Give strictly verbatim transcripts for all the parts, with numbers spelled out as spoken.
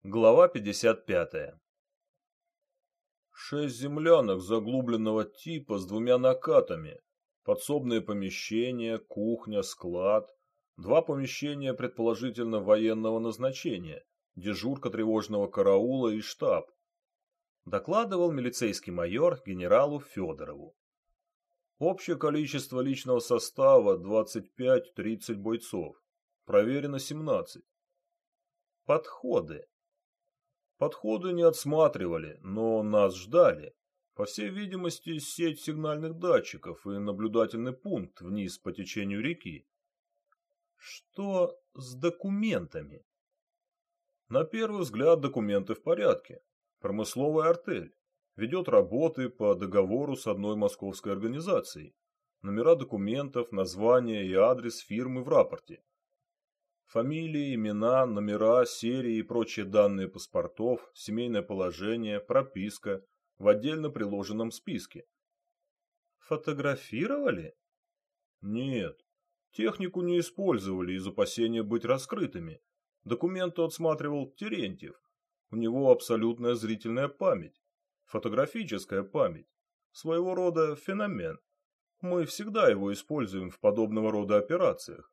Глава пятьдесят пятая. Шесть землянок заглубленного типа с двумя накатами, подсобные помещения, кухня, склад, два помещения предположительно военного назначения, дежурка тревожного караула и штаб. Докладывал милицейский майор генералу Федорову. Общее количество личного состава двадцать пять-тридцать бойцов, проверено семнадцать. Подходы. Подходы не отсматривали, но нас ждали. По всей видимости, сеть сигнальных датчиков и наблюдательный пункт вниз по течению реки. Что с документами? На первый взгляд документы в порядке. Промысловая артель. Ведет работы по договору с одной московской организацией. Номера документов, название и адрес фирмы в рапорте. Фамилии, имена, номера, серии и прочие данные паспортов, семейное положение, прописка в отдельно приложенном списке. Фотографировали? Нет. Технику не использовали из опасения быть раскрытыми. Документы отсматривал Терентьев. У него абсолютная зрительная память. Фотографическая память. Своего рода феномен. Мы всегда его используем в подобного рода операциях.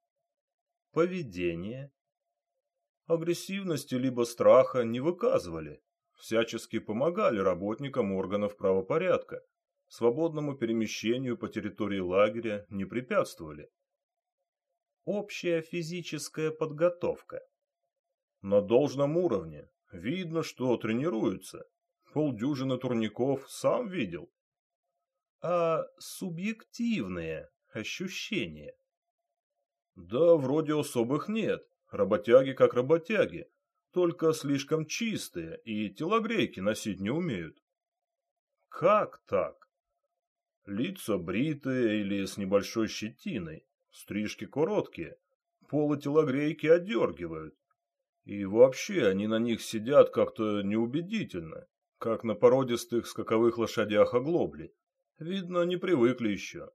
Поведение. Агрессивности либо страха не выказывали. Всячески помогали работникам органов правопорядка. Свободному перемещению по территории лагеря не препятствовали. Общая физическая подготовка. На должном уровне. Видно, что тренируются. Полдюжины турников сам видел. А субъективные ощущения? Да, вроде особых нет. Работяги как работяги. Только слишком чистые и телогрейки носить не умеют. Как так? Лица бритые или с небольшой щетиной. Стрижки короткие. Полы телогрейки отдергивают. И вообще они на них сидят как-то неубедительно. Как на породистых скаковых лошадях оглобли. Видно, не привыкли еще.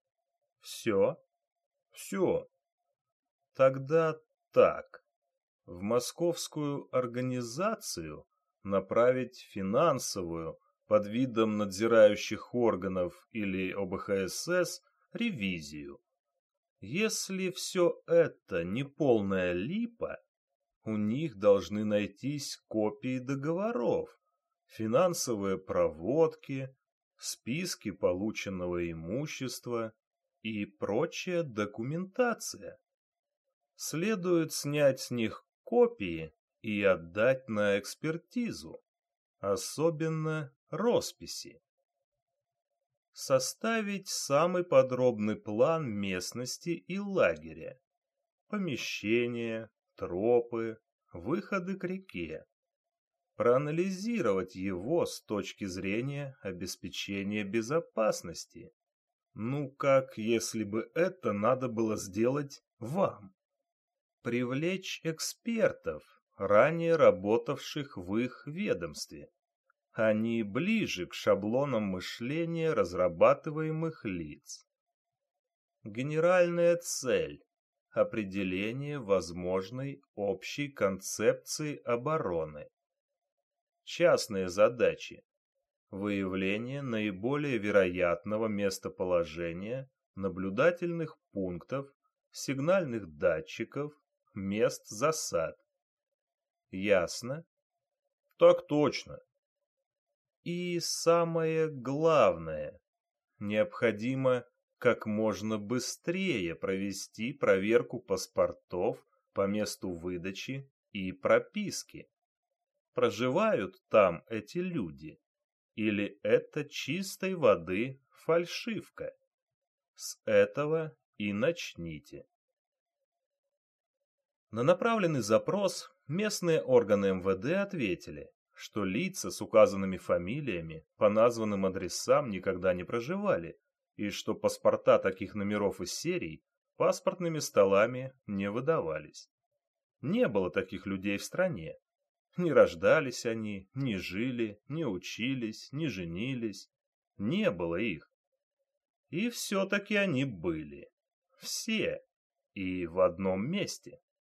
Все? Все. Тогда так. В московскую организацию направить финансовую под видом надзирающих органов или О Б Х С С ревизию. Если все это не полная липа, у них должны найтись копии договоров, финансовые проводки, списки полученного имущества и прочая документация. Следует снять с них копии и отдать на экспертизу, особенно росписи. Составить самый подробный план местности и лагеря, помещения, тропы, выходы к реке. Проанализировать его с точки зрения обеспечения безопасности. Ну, как если бы это надо было сделать вам. Привлечь экспертов, ранее работавших в их ведомстве. Они ближе к шаблонам мышления разрабатываемых лиц. Генеральная цель – определение возможной общей концепции обороны. Частные задачи – выявление наиболее вероятного местоположения наблюдательных пунктов, сигнальных датчиков, мест засад. Ясно? Так точно. И самое главное, необходимо как можно быстрее провести проверку паспортов по месту выдачи и прописки. Проживают там эти люди? Или это чистой воды фальшивка? С этого и начните. На направленный запрос местные органы М В Д ответили, что лица с указанными фамилиями по названным адресам никогда не проживали, и что паспорта таких номеров и серий паспортными столами не выдавались. Не было таких людей в стране. Не рождались они, не жили, не учились, не женились. Не было их. И все-таки они были. Все. И в одном месте.